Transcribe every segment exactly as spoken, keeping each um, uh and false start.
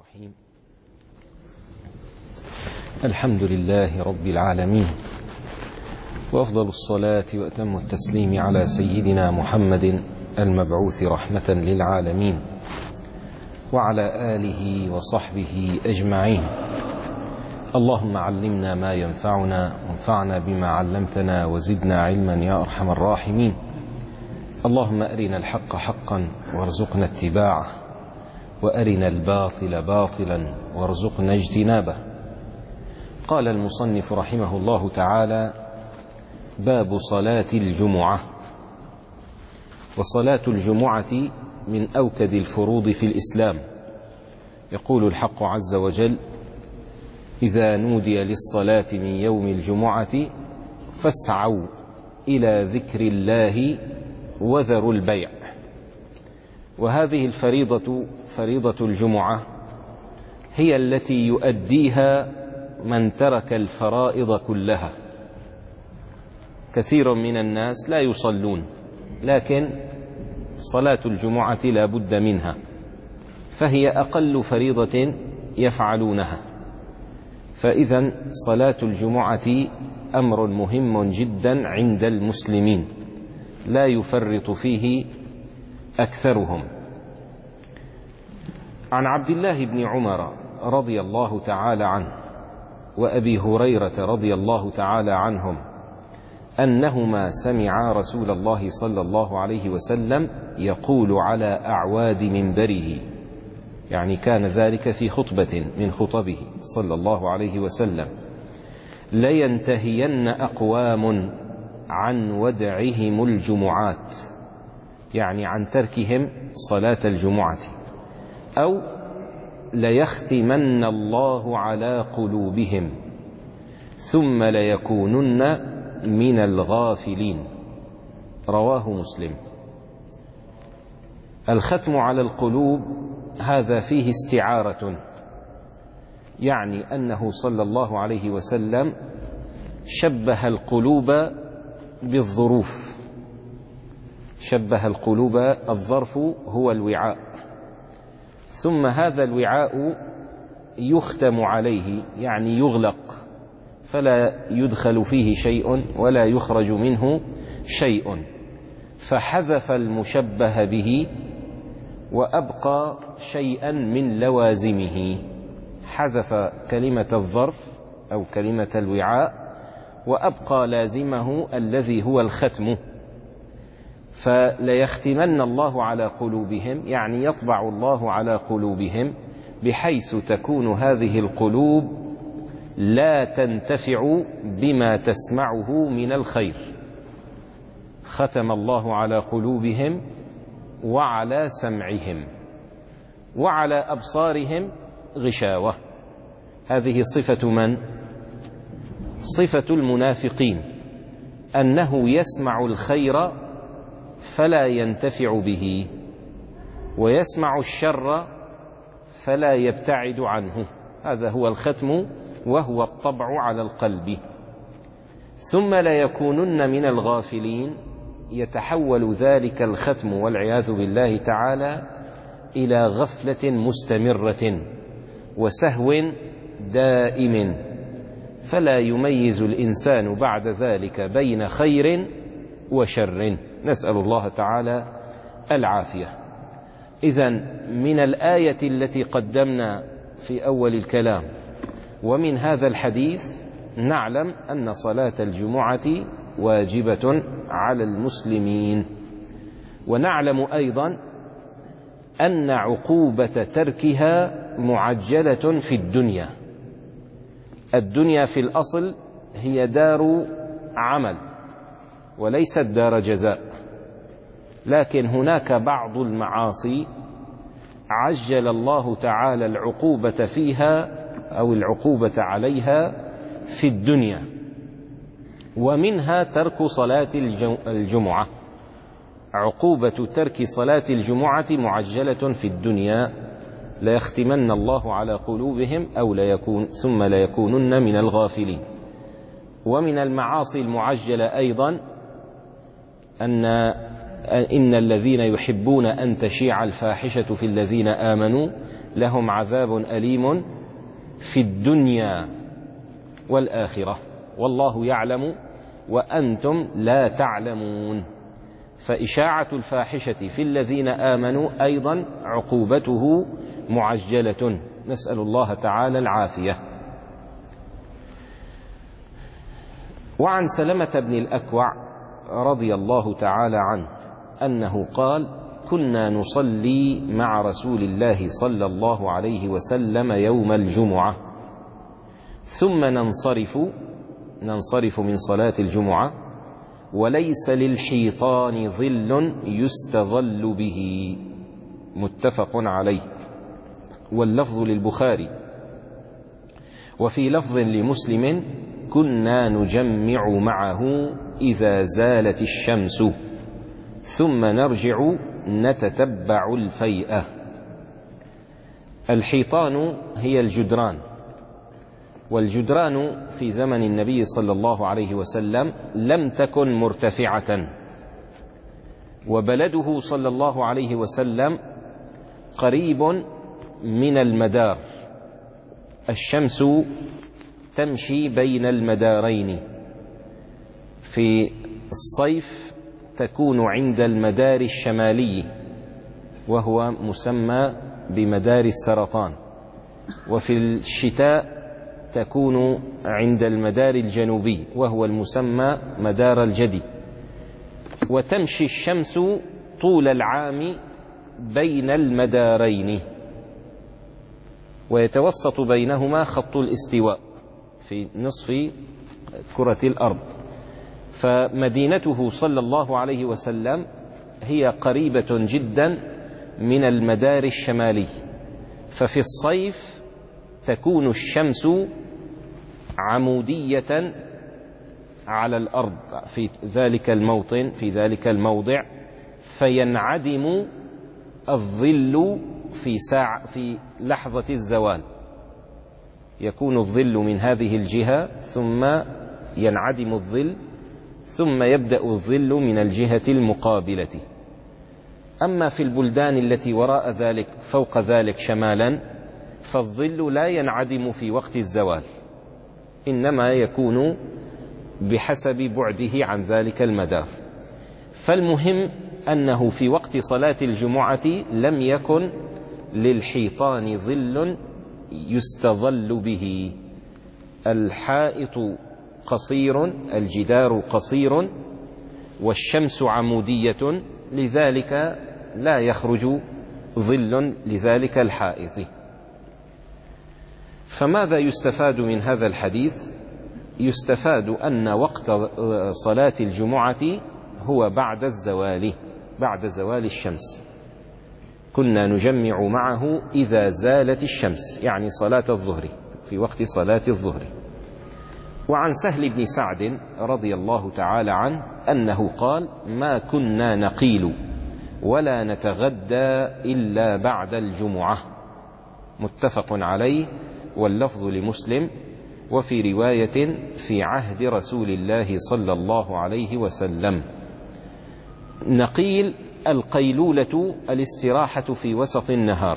الرحيم. الحمد لله رب العالمين، وأفضل الصلاة وأتم التسليم على سيدنا محمد المبعوث رحمة للعالمين، وعلى آله وصحبه أجمعين. اللهم علمنا ما ينفعنا وانفعنا بما علمتنا وزدنا علما يا أرحم الراحمين. اللهم أرنا الحق حقا وارزقنا اتباعه، وأرنا الباطل باطلا وارزقنا اجتنابه. قال المصنف رحمه الله تعالى: باب صلاة الجمعة. وصلاة الجمعة من أوكد الفروض في الإسلام. يقول الحق عز وجل: إذا نودي للصلاة من يوم الجمعة فاسعوا إلى ذكر الله وذروا البيع. وهذه الفريضة، فريضة الجمعة، هي التي يؤديها من ترك الفرائض كلها. كثير من الناس لا يصلون، لكن صلاة الجمعة لا بد منها، فهي أقل فريضة يفعلونها. فإذا صلاة الجمعة أمر مهم جدا عند المسلمين، لا يفرط فيه أكثرهم. عن عبد الله بن عمر رضي الله تعالى عنه وأبي هريرة رضي الله تعالى عنهم أنهما سمعا رسول الله صلى الله عليه وسلم يقول على أعواد منبره، يعني كان ذلك في خطبة من خطبه صلى الله عليه وسلم: لينتهين أقوام عن ودعهم الجمعات، يعني عن تركهم صلاة الجمعة، أو ليختمن الله على قلوبهم ثم ليكونن من الغافلين. رواه مسلم. الختم على القلوب هذا فيه استعارة، يعني أنه صلى الله عليه وسلم شبه القلوب بالظروف. شبه القلوب، الظرف هو الوعاء، ثم هذا الوعاء يختم عليه، يعني يغلق، فلا يدخل فيه شيء ولا يخرج منه شيء. فحذف المشبه به وأبقى شيئا من لوازمه. حذف كلمة الظرف أو كلمة الوعاء وأبقى لازمه الذي هو الختم. فليختمن الله على قلوبهم، يعني يطبع الله على قلوبهم، بحيث تكون هذه القلوب لا تنتفع بما تسمعه من الخير. ختم الله على قلوبهم وعلى سمعهم وعلى أبصارهم غشاوة. هذه صفة من؟ صفة المنافقين، أنه يسمع الخير فلا ينتفع به، ويسمع الشر فلا يبتعد عنه. هذا هو الختم، وهو الطبع على القلب. ثم لا يكونن من الغافلين، يتحول ذلك الختم والعياذ بالله تعالى إلى غفلة مستمرة وسهو دائم، فلا يميز الإنسان بعد ذلك بين خير وشر. نسأل الله تعالى العافية. إذن من الآية التي قدمنا في أول الكلام ومن هذا الحديث نعلم أن صلاة الجمعة واجبة على المسلمين، ونعلم أيضا أن عقوبة تركها معجلة في الدنيا. الدنيا في الأصل هي دار عمل وليست دار جزاء، لكن هناك بعض المعاصي عجل الله تعالى العقوبة فيها أو العقوبة عليها في الدنيا، ومنها ترك صلاة الجمعة. عقوبة ترك صلاة الجمعة معجلة في الدنيا: ليختمن الله على قلوبهم أو ليكون ثم ليكونن من الغافلين. ومن المعاصي المعجلة أيضا أن إن الذين يحبون أن تشيع الفاحشة في الذين آمنوا لهم عذاب أليم في الدنيا والآخرة والله يعلم وأنتم لا تعلمون. فإشاعة الفاحشة في الذين آمنوا أيضا عقوبته معجلة، نسأل الله تعالى العافية. وعن سلمة بن الأكوع رضي الله تعالى عنه أنه قال: كنا نصلي مع رسول الله صلى الله عليه وسلم يوم الجمعة ثم ننصرف ننصرف من صلاة الجمعة وليس للحيطان ظل يستظل به، متفق عليه، واللفظ للبخاري. وفي لفظ لمسلم: كنا نجمع معه إذا زالت الشمس ثم نرجع نتتبع الفيئة. الحيطان هي الجدران، والجدران في زمن النبي صلى الله عليه وسلم لم تكن مرتفعة، وبلده صلى الله عليه وسلم قريب من المدار، الشمس تمشي بين المدارين، في الصيف تكون عند المدار الشمالي وهو مسمى بمدار السرطان، وفي الشتاء تكون عند المدار الجنوبي وهو المسمى مدار الجدي. وتمشي الشمس طول العام بين المدارين، ويتوسط بينهما خط الاستواء في نصف كرة الأرض. فمدينته صلى الله عليه وسلم هي قريبة جدا من المدار الشمالي، ففي الصيف تكون الشمس عمودية على الأرض في ذلك الموطن في ذلك الموضع، فينعدم الظل في ساعة في لحظة الزوال، يكون الظل من هذه الجهة ثم ينعدم الظل ثم يبدأ الظل من الجهة المقابلة. أما في البلدان التي وراء ذلك فوق ذلك شمالا فالظل لا ينعدم في وقت الزوال، إنما يكون بحسب بعده عن ذلك المدار. فالمهم أنه في وقت صلاة الجمعة لم يكن للحيطان ظل يستظل به، الحائط قصير، الجدار قصير، والشمس عمودية، لذلك لا يخرج ظل لذلك الحائط. فماذا يستفاد من هذا الحديث؟ يستفاد أن وقت صلاة الجمعة هو بعد الزوال، بعد زوال الشمس. كنا نجمع معه إذا زالت الشمس، يعني صلاة الظهر، في وقت صلاة الظهر. وعن سهل بن سعد رضي الله تعالى عنه أنه قال: ما كنا نقيل ولا نتغدى إلا بعد الجمعة، متفق عليه، واللفظ لمسلم. وفي رواية: في عهد رسول الله صلى الله عليه وسلم. نقيل القيلولة الاستراحة في وسط النهار،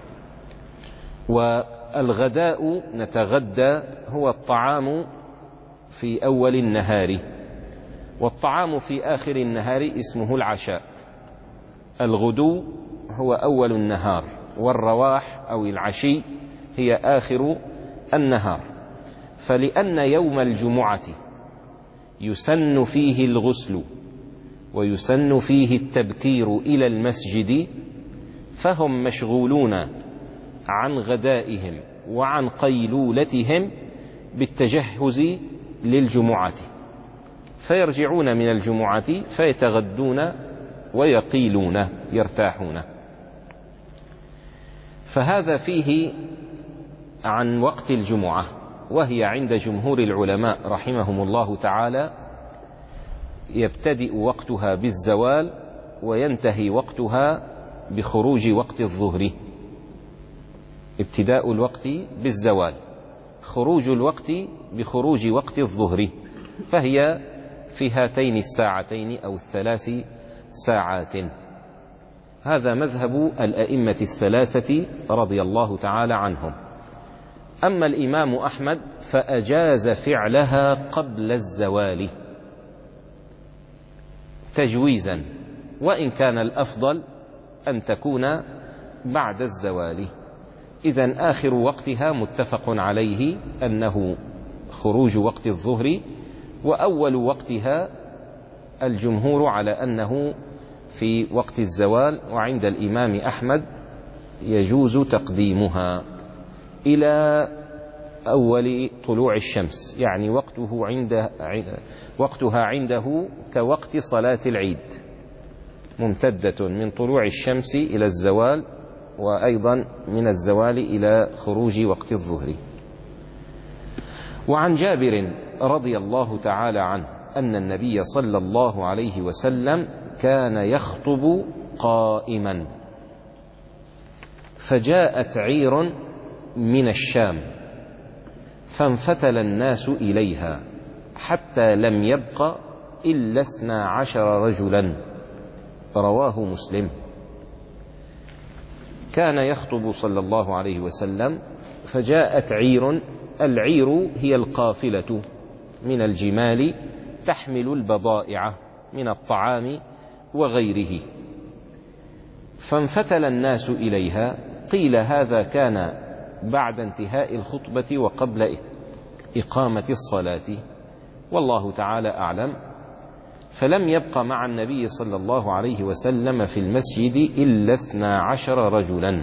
والغداء نتغدى هو الطعام في أول النهار، والطعام في آخر النهار اسمه العشاء. الغدو هو أول النهار، والرواح أو العشي هي آخر النهار. فلأن يوم الجمعة يسن فيه الغسل ويسن فيه التبكير إلى المسجد، فهم مشغولون عن غدائهم وعن قيلولتهم بالتجهز للجمعة، فيرجعون من الجمعة فيتغدون ويقيلون، يرتاحون. فهذا فيه عن وقت الجمعة، وهي عند جمهور العلماء رحمهم الله تعالى يبتدئ وقتها بالزوال وينتهي وقتها بخروج وقت الظهر. ابتداء الوقت بالزوال، خروج الوقت بخروج وقت الظهر، فهي في هاتين الساعتين أو الثلاث ساعات. هذا مذهب الأئمة الثلاثة رضي الله تعالى عنهم. أما الإمام أحمد فأجاز فعلها قبل الزوال تجويزا، وإن كان الأفضل أن تكون بعد الزوال. إذن آخر وقتها متفق عليه أنه خروج وقت الظهر، وأول وقتها الجمهور على أنه في وقت الزوال، وعند الإمام أحمد يجوز تقديمها إلى أول طلوع الشمس، يعني وقته عند وقتها عنده كوقت صلاة العيد، ممتدة من طلوع الشمس إلى الزوال، وأيضا من الزوال إلى خروج وقت الظهر. وعن جابر رضي الله تعالى عنه أن النبي صلى الله عليه وسلم كان يخطب قائما، فجاءت عير من الشام فانفتل الناس إليها حتى لم يبق إلا اثنا عشر رجلا، رواه مسلم. كان يخطب صلى الله عليه وسلم فجاءت عير، العير هي القافلة من الجمال تحمل البضائع من الطعام وغيره، فانفتل الناس إليها. قيل هذا كان بعد انتهاء الخطبة وقبل إقامة الصلاة، والله تعالى أعلم. فلم يبق مع النبي صلى الله عليه وسلم في المسجد إلا اثنا عشر رجلا.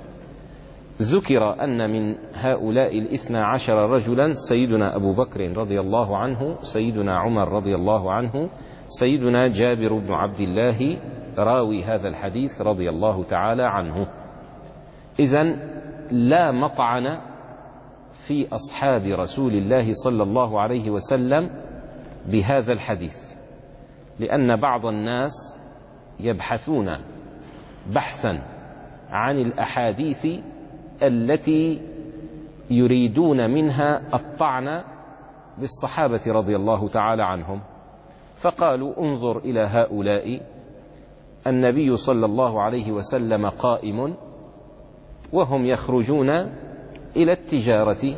ذكر أن من هؤلاء الاثنى عشر رجلا سيدنا أبو بكر رضي الله عنه، سيدنا عمر رضي الله عنه، سيدنا جابر بن عبد الله راوي هذا الحديث رضي الله تعالى عنه. إذن لا مطعن في أصحاب رسول الله صلى الله عليه وسلم بهذا الحديث، لأن بعض الناس يبحثون بحثا عن الأحاديث التي يريدون منها الطعن بالصحابة رضي الله تعالى عنهم، فقالوا انظر إلى هؤلاء، النبي صلى الله عليه وسلم قائم وهم يخرجون إلى التجارة،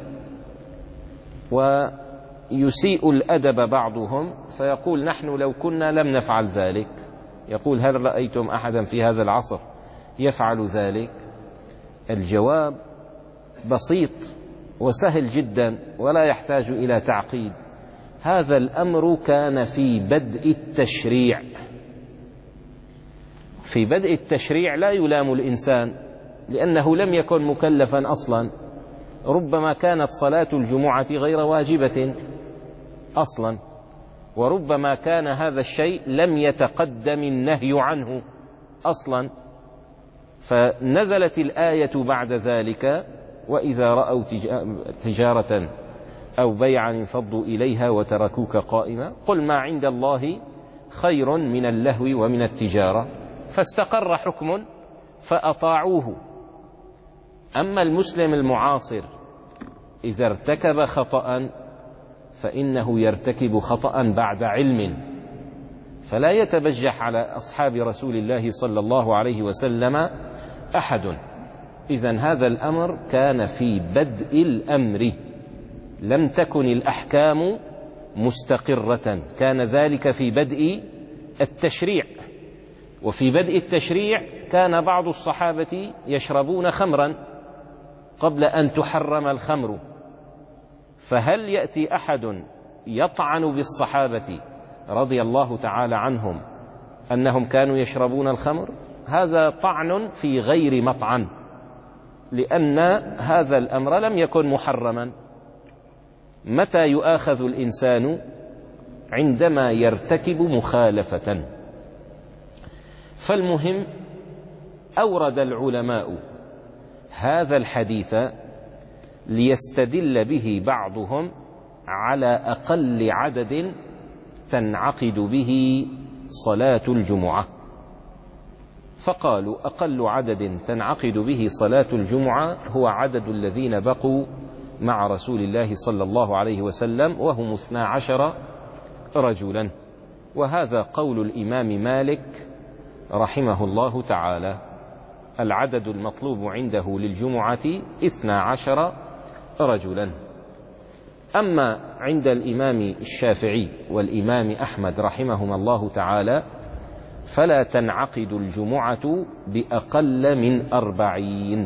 ويسيء الأدب بعضهم فيقول نحن لو كنا لم نفعل ذلك. يقول هل رأيتم أحدا في هذا العصر يفعل ذلك؟ الجواب بسيط وسهل جدا ولا يحتاج إلى تعقيد. هذا الأمر كان في بدء التشريع. في بدء التشريع لا يلام الإنسان لأنه لم يكن مكلفا أصلا، ربما كانت صلاة الجمعة غير واجبة أصلا، وربما كان هذا الشيء لم يتقدم النهي عنه أصلا، فنزلت الآية بعد ذلك وإذا رأوا تجارة أو بيعا انفضوا إليها وتركوك قائما قل ما عند الله خير من اللهو ومن التجارة، فاستقر حكم فأطاعوه. أما المسلم المعاصر إذا ارتكب خطأ فإنه يرتكب خطأ بعد علم، فلا يتبجح على أصحاب رسول الله صلى الله عليه وسلم أحد. إذن هذا الأمر كان في بدء الأمر، لم تكن الأحكام مستقرة، كان ذلك في بدء التشريع. وفي بدء التشريع كان بعض الصحابة يشربون خمرا قبل أن تحرم الخمر، فهل يأتي أحد يطعن بالصحابة رضي الله تعالى عنهم أنهم كانوا يشربون الخمر؟ هذا طعن في غير مطعن، لأن هذا الأمر لم يكن محرما. متى يؤاخذ الإنسان؟ عندما يرتكب مخالفة. فالمهم أورد العلماء هذا الحديث ليستدل به بعضهم على أقل عدد تنعقد به صلاة الجمعة، فقالوا أقل عدد تنعقد به صلاة الجمعة هو عدد الذين بقوا مع رسول الله صلى الله عليه وسلم وهم اثنا عشر رجلا. وهذا قول الإمام مالك رحمه الله تعالى. العدد المطلوب عنده للجمعة اثنا عشر رجلا. أما عند الإمام الشافعي والإمام أحمد رحمهما الله تعالى فلا تنعقد الجمعة بأقل من أربعين.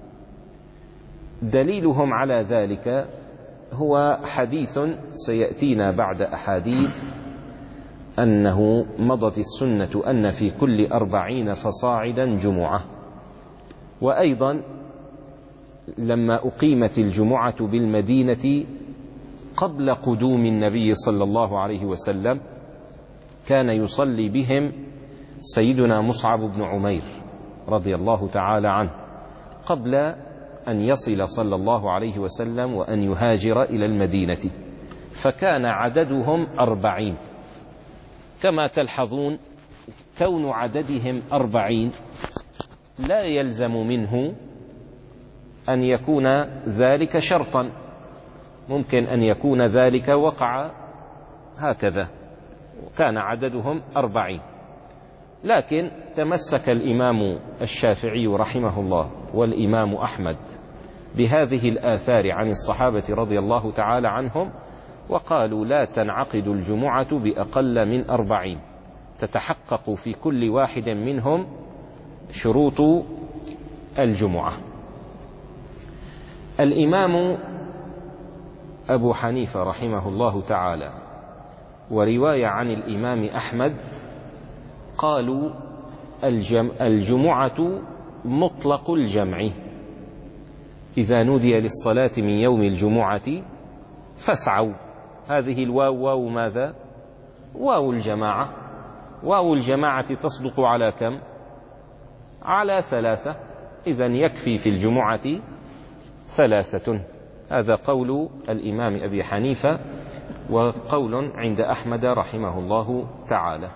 دليلهم على ذلك هو حديث سيأتينا بعد أحاديث أنه مضت السنة أن في كل أربعين فصاعدا جمعة. وأيضا لما أقيمت الجمعة بالمدينة قبل قدوم النبي صلى الله عليه وسلم كان يصلي بهم سيدنا مصعب بن عمير رضي الله تعالى عنه قبل أن يصل صلى الله عليه وسلم وأن يهاجر إلى المدينة، فكان عددهم أربعين. كما تلحظون كون عددهم أربعين لا يلزم منه أن يكون ذلك شرطا، ممكن أن يكون ذلك وقع هكذا، وكان عددهم أربعين. لكن تمسك الإمام الشافعي رحمه الله والإمام أحمد بهذه الآثار عن الصحابة رضي الله تعالى عنهم، وقالوا لا تنعقد الجمعة بأقل من أربعين، تتحقق في كل واحد منهم شروط الجمعة. الإمام أبو حنيفة رحمه الله تعالى ورواية عن الإمام أحمد قالوا الجم الجمعة مطلق الجمع، إذا نودي للصلاة من يوم الجمعة فاسعوا. هذه الواو واو ماذا؟ واو الجماعة. واو الجماعة تصدق على كم؟ على ثلاثة، إذن يكفي في الجمعة ثلاثة. هذا قول الإمام أبي حنيفة وقول عند أحمد رحمه الله تعالى.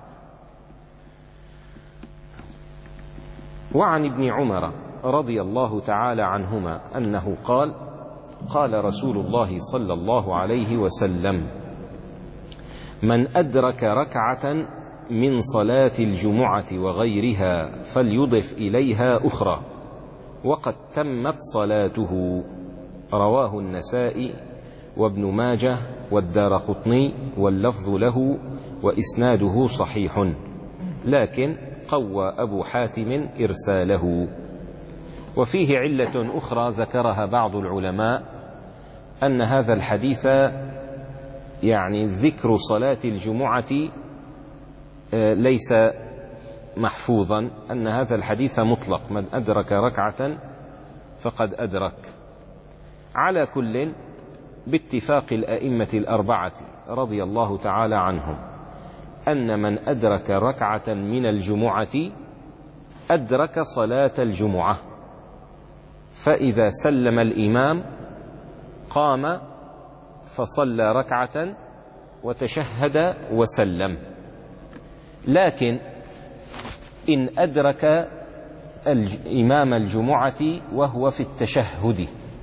وعن ابن عمر رضي الله تعالى عنهما أنه قال قال رسول الله صلى الله عليه وسلم: من أدرك ركعة من صلاة الجمعة وغيرها فليضف إليها أخرى وقد تمت صلاته. رواه النسائي وابن ماجه والدارقطني واللفظ له وإسناده صحيح، لكن قوى أبو حاتم إرساله. وفيه علة أخرى ذكرها بعض العلماء، أن هذا الحديث يعني ذكر صلاة الجمعة ليس محفوظا، أن هذا الحديث مطلق، من أدرك ركعة فقد أدرك. على كل باتفاق الأئمة الأربعة رضي الله تعالى عنهم أن من أدرك ركعة من الجمعة أدرك صلاة الجمعة، فإذا سلم الإمام قام فصلى ركعة وتشهد وسلم. لكن إن أدرك إمام الجمعة وهو في التشهد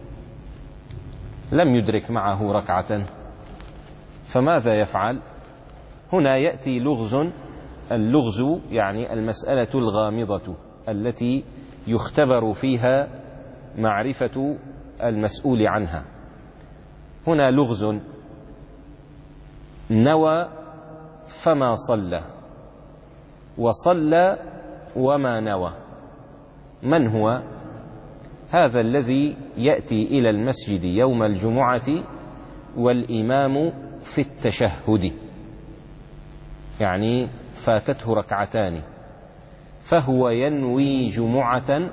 لم يدرك معه ركعة، فماذا يفعل؟ هنا يأتي لغز. اللغز يعني المسألة الغامضة التي يختبر فيها معرفة المسؤول عنها. هنا لغز: نوى فما صلى، وصلى وما نوى. من هو هذا الذي يأتي إلى المسجد يوم الجمعة والإمام في التشهد، يعني فاتته ركعتان، فهو ينوي جمعة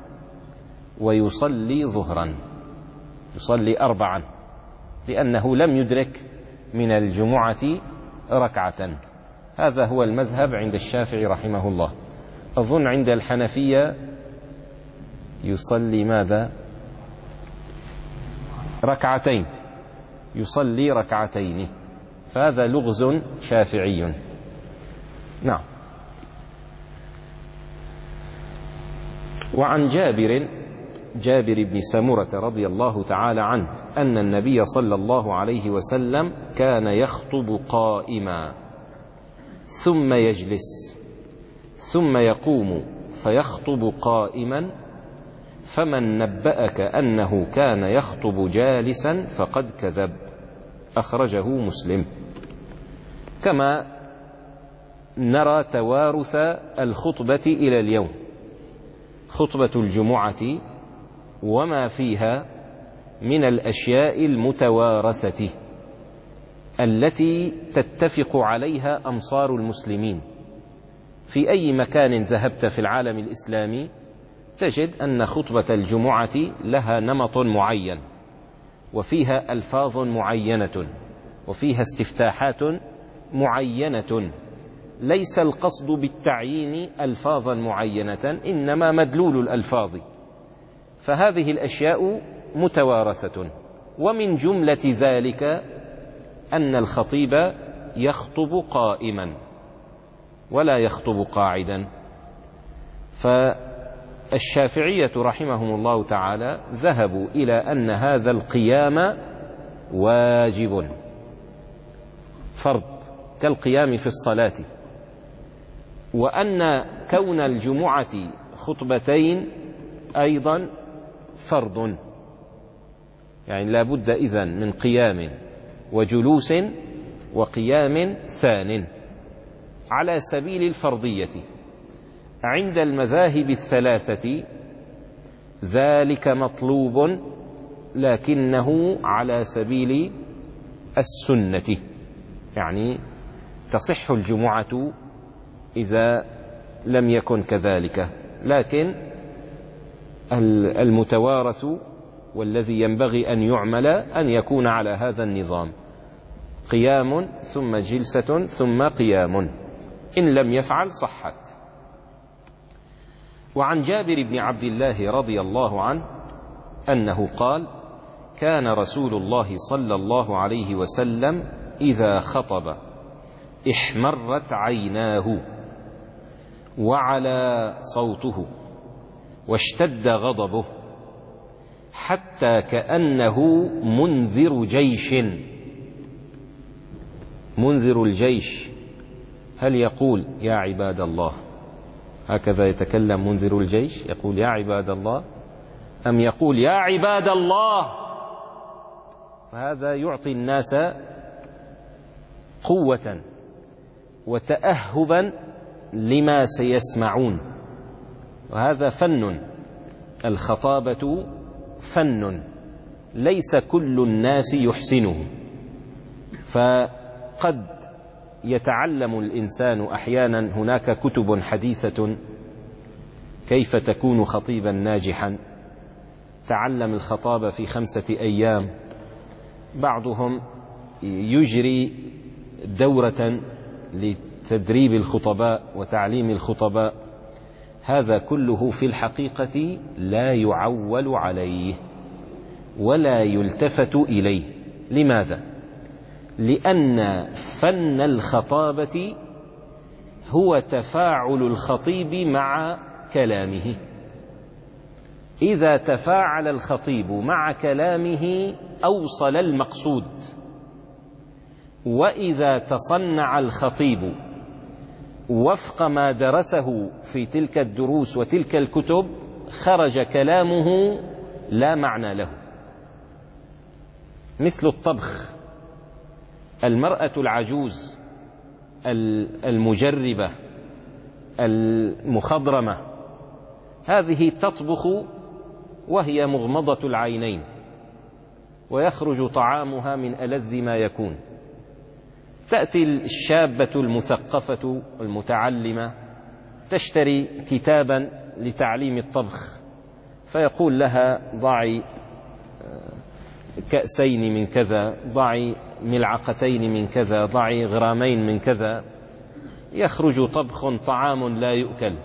ويصلي ظهرا، يصلي أربعا، لأنه لم يدرك من الجمعة ركعة. هذا هو المذهب عند الشافعي رحمه الله. أظن عند الحنفية يصلي ماذا؟ ركعتين، يصلي ركعتين، فهذا لغز شافعي. نعم. وعن جابر جابر بن سمرة رضي الله تعالى عنه أن النبي صلى الله عليه وسلم كان يخطب قائما ثم يجلس ثم يقوم فيخطب قائما، فمن نبأك أنه كان يخطب جالسا فقد كذب. أخرجه مسلم. كما نرى توارث الخطبة إلى اليوم، خطبة الجمعة وما فيها من الأشياء المتوارثة التي تتفق عليها أمصار المسلمين. في أي مكان ذهبت في العالم الإسلامي تجد أن خطبة الجمعة لها نمط معين، وفيها ألفاظ معينة، وفيها استفتاحات معينة. ليس القصد بالتعيين ألفاظا معينة، إنما مدلول الألفاظ. فهذه الأشياء متوارثة، ومن جملة ذلك أن الخطيب يخطب قائما ولا يخطب قاعدا. فالشافعية رحمهم الله تعالى ذهبوا إلى أن هذا القيام واجب فرض كالقيام في الصلاة، وأن كون الجمعة خطبتين أيضا فرض، يعني لا بد إذن من قيام وجلوس وقيام ثان على سبيل الفرضية. عند المذاهب الثلاثة ذلك مطلوب، لكنه على سبيل السنة، يعني تصح الجمعة إذا لم يكن كذلك، لكن المتوارث والذي ينبغي أن يعمل أن يكون على هذا النظام: قيام ثم جلسة ثم قيام. إن لم يفعل صحت. وعن جابر بن عبد الله رضي الله عنه أنه قال: كان رسول الله صلى الله عليه وسلم إذا خطب احمرت عيناه وعلى صوته واشتد غضبه حتى كأنه منذر جيش. منذر الجيش هل يقول يا عباد الله هكذا يتكلم منذر الجيش، يقول يا عباد الله، أم يقول يا عباد الله؟ فهذا يعطي الناس قوة وتأهبا لما سيسمعون، وهذا فن. الخطابة فن ليس كل الناس يحسنه، فقد يتعلم الإنسان أحيانا، هناك كتب حديثة كيف تكون خطيبا ناجحا، تعلم الخطابة في خمسة أيام، بعضهم يجري دورة لتدريب الخطباء وتعليم الخطباء. هذا كله في الحقيقة لا يعول عليه ولا يلتفت إليه. لماذا؟ لأن فن الخطابة هو تفاعل الخطيب مع كلامه. إذا تفاعل الخطيب مع كلامه أوصل المقصود، وإذا تصنع الخطيب وفق ما درسه في تلك الدروس وتلك الكتب خرج كلامه لا معنى له. مثل الطبخ، المرأة العجوز المجربة المخضرمة هذه تطبخ وهي مغمضة العينين، ويخرج طعامها من ألذ ما يكون. تأتي الشابة المثقفة المتعلمة تشتري كتابا لتعليم الطبخ، فيقول لها ضعي كأسين من كذا، ضعي ملعقتين من كذا، ضعي غرامين من كذا، يخرج طبخ طعام لا يؤكل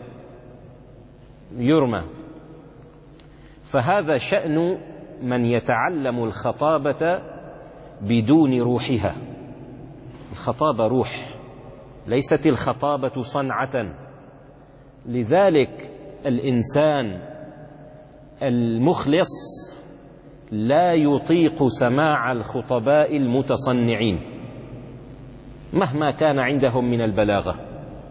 يرمى. فهذا شأن من يتعلم الخطابة بدون روحها. الخطابة روح، ليست الخطابة صنعة. لذلك الإنسان المخلص لا يطيق سماع الخطباء المتصنعين مهما كان عندهم من البلاغة،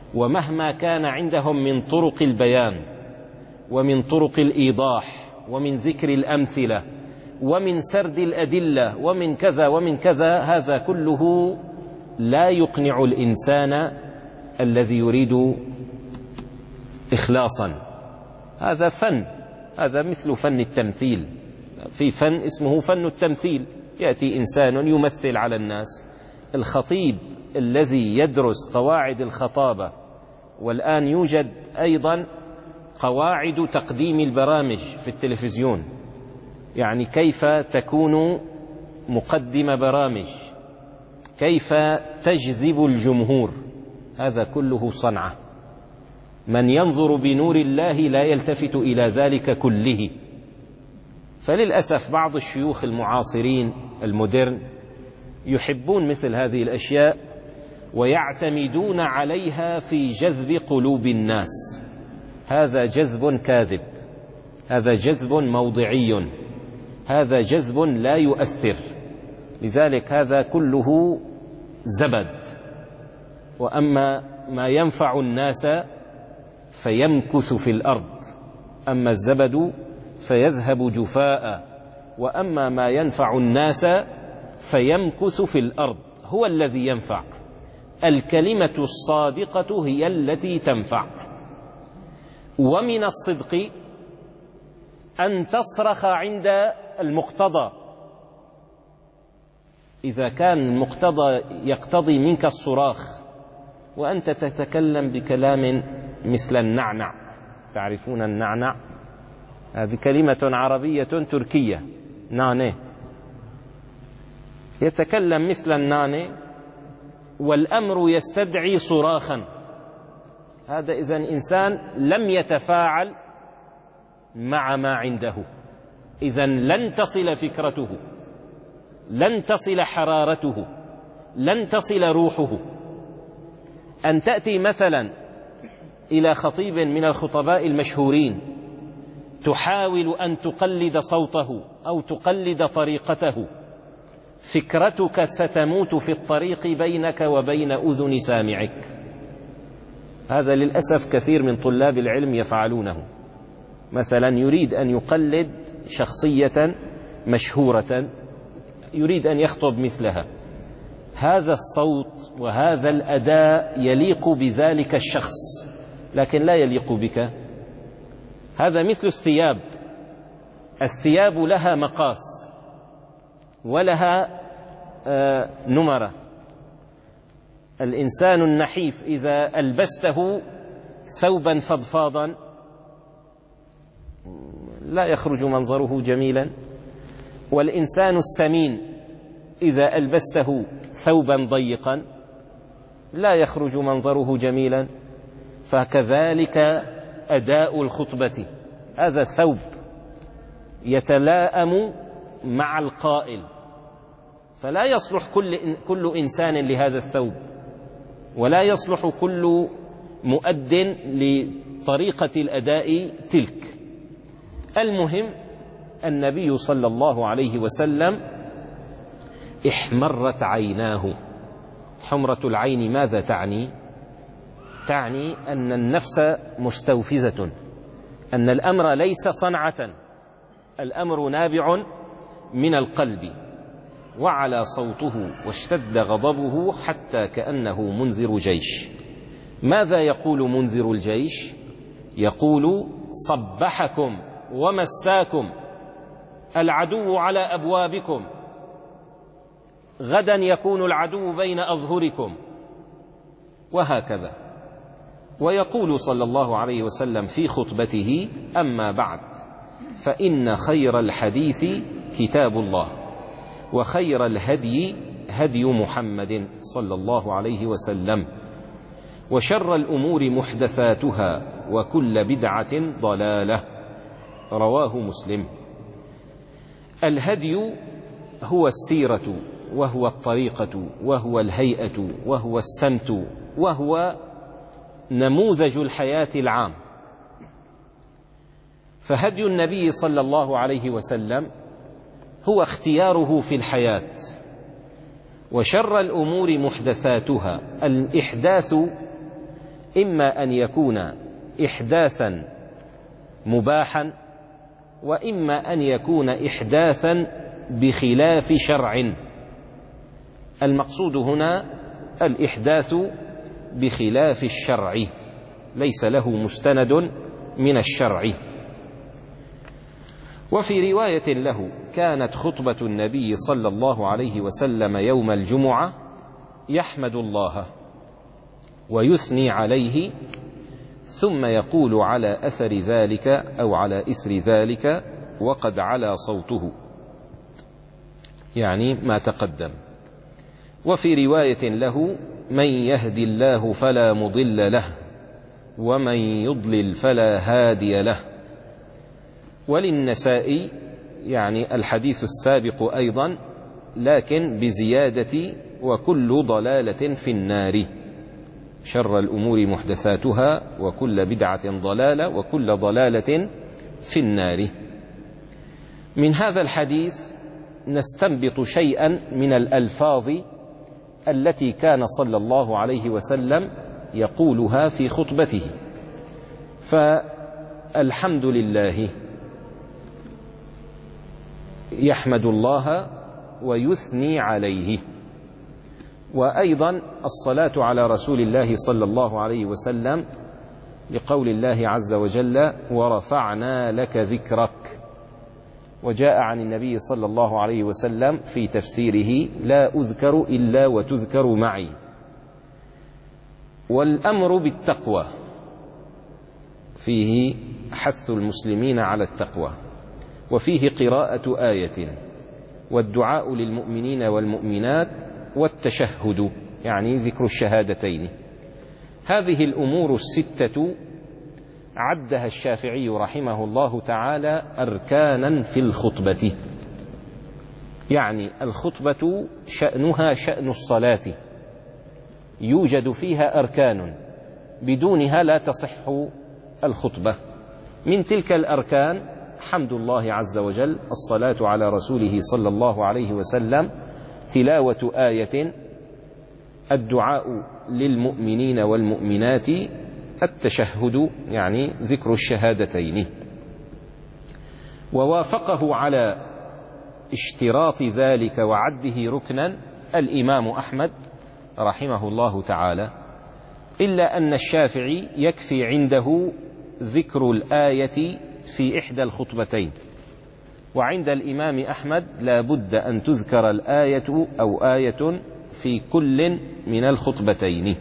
ومهما كان عندهم من طرق البيان ومن طرق الإيضاح ومن ذكر الأمثلة ومن سرد الأدلة ومن كذا ومن كذا، هذا كله لا يقنع الإنسان الذي يريد إخلاصا. هذا فن، هذا مثل فن التمثيل. في فن اسمه فن التمثيل، يأتي إنسان يمثل على الناس. الخطيب الذي يدرس قواعد الخطابة، والآن يوجد أيضا قواعد تقديم البرامج في التلفزيون، يعني كيف تكون مقدم برامج، كيف تجذب الجمهور، هذا كله صنعة. من ينظر بنور الله لا يلتفت إلى ذلك كله. فللأسف بعض الشيوخ المعاصرين المودرن يحبون مثل هذه الأشياء ويعتمدون عليها في جذب قلوب الناس. هذا جذب كاذب، هذا جذب موضعي، هذا جذب لا يؤثر. لذلك هذا كله زبد. وأما ما ينفع الناس فيمكث في الأرض، أما الزبد فيذهب جفاء، وأما ما ينفع الناس فيمكث في الأرض. هو الذي ينفع. الكلمة الصادقة هي التي تنفع. ومن الصدق أن تصرخ عند المقتضى. إذا كان المقتضى يقتضي منك الصراخ وأنت تتكلم بكلام مثل النعنع، تعرفون النعنع؟ هذه كلمة عربية تركية، ناني، يتكلم مثل الناني والأمر يستدعي صراخا. هذا إذن إنسان لم يتفاعل مع ما عنده، إذن لن تصل فكرته، لن تصل حرارته، لن تصل روحه. أن تأتي مثلا إلى خطيب من الخطباء المشهورين تحاول أن تقلد صوته أو تقلد طريقته، فكرتك ستموت في الطريق بينك وبين أذن سامعك. هذا للأسف كثير من طلاب العلم يفعلونه. مثلا يريد أن يقلد شخصية مشهورة، يريد أن يخطب مثلها. هذا الصوت وهذا الأداء يليق بذلك الشخص، لكن لا يليق بك. هذا مثل الثياب. الثياب لها مقاس ولها آه نمرة. الإنسان النحيف إذا ألبسته ثوبا فضفاضا لا يخرج منظره جميلا، والإنسان السمين إذا ألبسته ثوبا ضيقا لا يخرج منظره جميلا. فكذلك أداء الخطبة، هذا الثوب يتلائم مع القائل، فلا يصلح كل, كل إنسان لهذا الثوب، ولا يصلح كل مؤد لطريقة الأداء تلك. المهم النبي صلى الله عليه وسلم احمرت عيناه. حمرة العين ماذا تعني؟ تعني أن النفس مستوفزة، أن الأمر ليس صنعة، الأمر نابع من القلب. وعلى صوته واشتد غضبه حتى كأنه منذر جيش. ماذا يقول منذر الجيش؟ يقول صبحكم ومساكم، العدو على أبوابكم، غدا يكون العدو بين أظهركم، وهكذا. ويقول صلى الله عليه وسلم في خطبته: أما بعد، فإن خير الحديث كتاب الله، وخير الهدي هدي محمد صلى الله عليه وسلم، وشر الأمور محدثاتها، وكل بدعة ضلالة. رواه مسلم. الهدي هو السيرة، وهو الطريقة، وهو الهيئة، وهو السمت، وهو نموذج الحياة العام. فهدي النبي صلى الله عليه وسلم هو اختياره في الحياة. وشر الأمور محدثاتها، الإحداث إما أن يكون إحداثا مباحا، وإما أن يكون إحداثا بخلاف شرع. المقصود هنا الإحداث بخلاف الشرع، ليس له مستند من الشرع. وفي رواية له: كانت خطبة النبي صلى الله عليه وسلم يوم الجمعة يحمد الله ويثني عليه، ثم يقول على أثر ذلك أو على إثر ذلك: وقد علا صوته، يعني ما تقدم. وفي رواية له: من يهد الله فلا مضل له ومن يضلل فلا هادي له. وللنسائي يعني الحديث السابق أيضا، لكن بزيادة: وكل ضلالة في النار، شر الأمور محدثاتها وكل بدعة ضلالة وكل ضلالة في النار. من هذا الحديث نستنبط شيئا من الألفاظ التي كان صلى الله عليه وسلم يقولها في خطبته. فالحمد لله يحمد الله ويثني عليه، وأيضا الصلاة على رسول الله صلى الله عليه وسلم لقول الله عز وجل: ورفعنا لك ذكرك. وجاء عن النبي صلى الله عليه وسلم في تفسيره: لا أذكر إلا وتذكر معي. والأمر بالتقوى فيه حث المسلمين على التقوى، وفيه قراءة آية، والدعاء للمؤمنين والمؤمنات، والتشهد يعني ذكر الشهادتين. هذه الأمور الستة عدها الشافعي رحمه الله تعالى أركانا في الخطبة، يعني الخطبة شأنها شأن الصلاة، يوجد فيها أركان بدونها لا تصح الخطبة. من تلك الأركان حمد الله عز وجل، الصلاة على رسوله صلى الله عليه وسلم، تلاوة آية، الدعاء للمؤمنين والمؤمنات، التشهد يعني ذكر الشهادتين. ووافقه على اشتراط ذلك وعده ركنا الإمام أحمد رحمه الله تعالى، إلا أن الشافعي يكفي عنده ذكر الآية في إحدى الخطبتين، وعند الإمام أحمد لا بد أن تذكر الآية أو آية في كل من الخطبتين.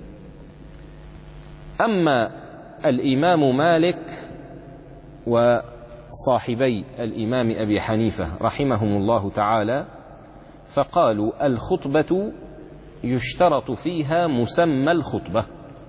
أما الإمام مالك وصاحبي الإمام أبي حنيفة رحمهم الله تعالى فقالوا: الخطبة يشترط فيها مسمى الخطبة،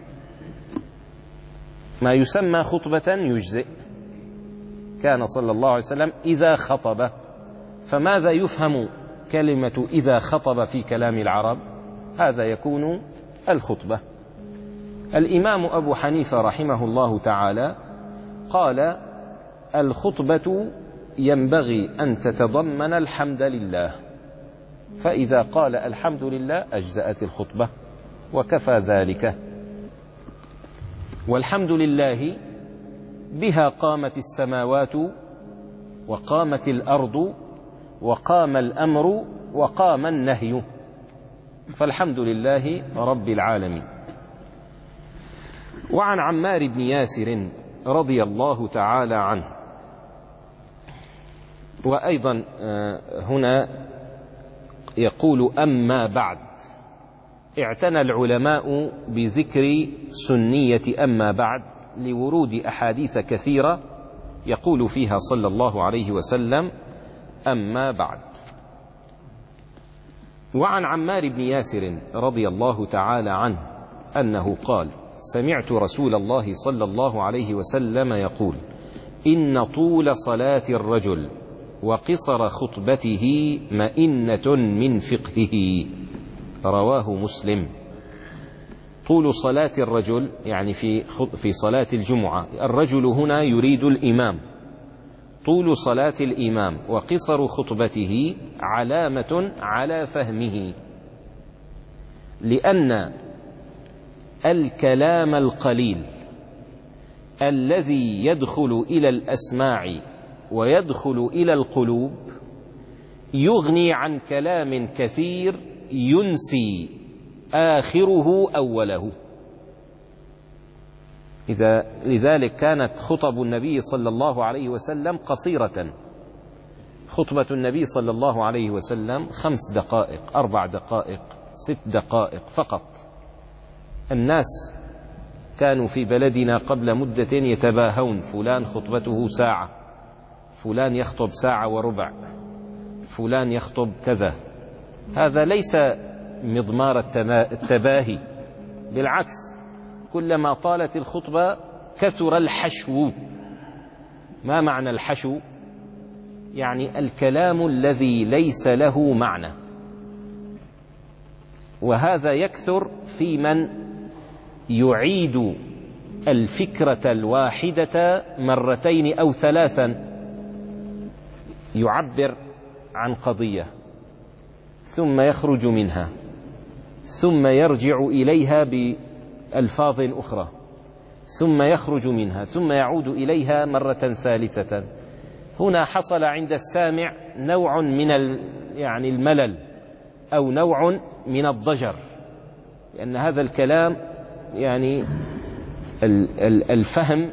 ما يسمى خطبة يجزئ. كان صلى الله عليه وسلم إذا خطب، فماذا يفهم كلمة إذا خطب في كلام العرب؟ هذا يكون الخطبة. الإمام أبو حنيفة رحمه الله تعالى قال: الخطبة ينبغي أن تتضمن الحمد لله، فإذا قال الحمد لله أجزأت الخطبة وكفى ذلك. والحمد لله بها قامت السماوات وقامت الأرض وقام الأمر وقام النهي، فالحمد لله رب العالمين. وعن عمار بن ياسر رضي الله تعالى عنه، وأيضا هنا يقول: أما بعد. اعتنى العلماء بذكر سنية أما بعد لورود أحاديث كثيرة يقول فيها صلى الله عليه وسلم: أما بعد. وعن عمار بن ياسر رضي الله تعالى عنه أنه قال: سمعت رسول الله صلى الله عليه وسلم يقول: إن طول صلاة الرجل وقصر خطبته مئنة من فقهه. رواه مسلم. طول صلاة الرجل يعني في في صلاة الجمعة، الرجل هنا يريد الإمام. طول صلاة الإمام وقصر خطبته علامة على فهمه، لأن الكلام القليل الذي يدخل إلى الأسماع ويدخل إلى القلوب يغني عن كلام كثير ينسي آخره أوله. إذا لذلك كانت خطب النبي صلى الله عليه وسلم قصيرة. خطبة النبي صلى الله عليه وسلم خمس دقائق، أربع دقائق، ست دقائق فقط. الناس كانوا في بلدنا قبل مدة يتباهون، فلان خطبته ساعة، فلان يخطب ساعة وربع، فلان يخطب كذا. هذا ليس مضمار التباهي، بالعكس كلما طالت الخطبة كثر الحشو. ما معنى الحشو؟ يعني الكلام الذي ليس له معنى، وهذا يكثر في من يعيد الفكرة الواحدة مرتين أو ثلاثا. يعبر عن قضية ثم يخرج منها ثم يرجع إليها بألفاظ أخرى ثم يخرج منها ثم يعود إليها مرة ثالثة. هنا حصل عند السامع نوع من يعني الملل أو نوع من الضجر، لأن هذا الكلام يعني الفهم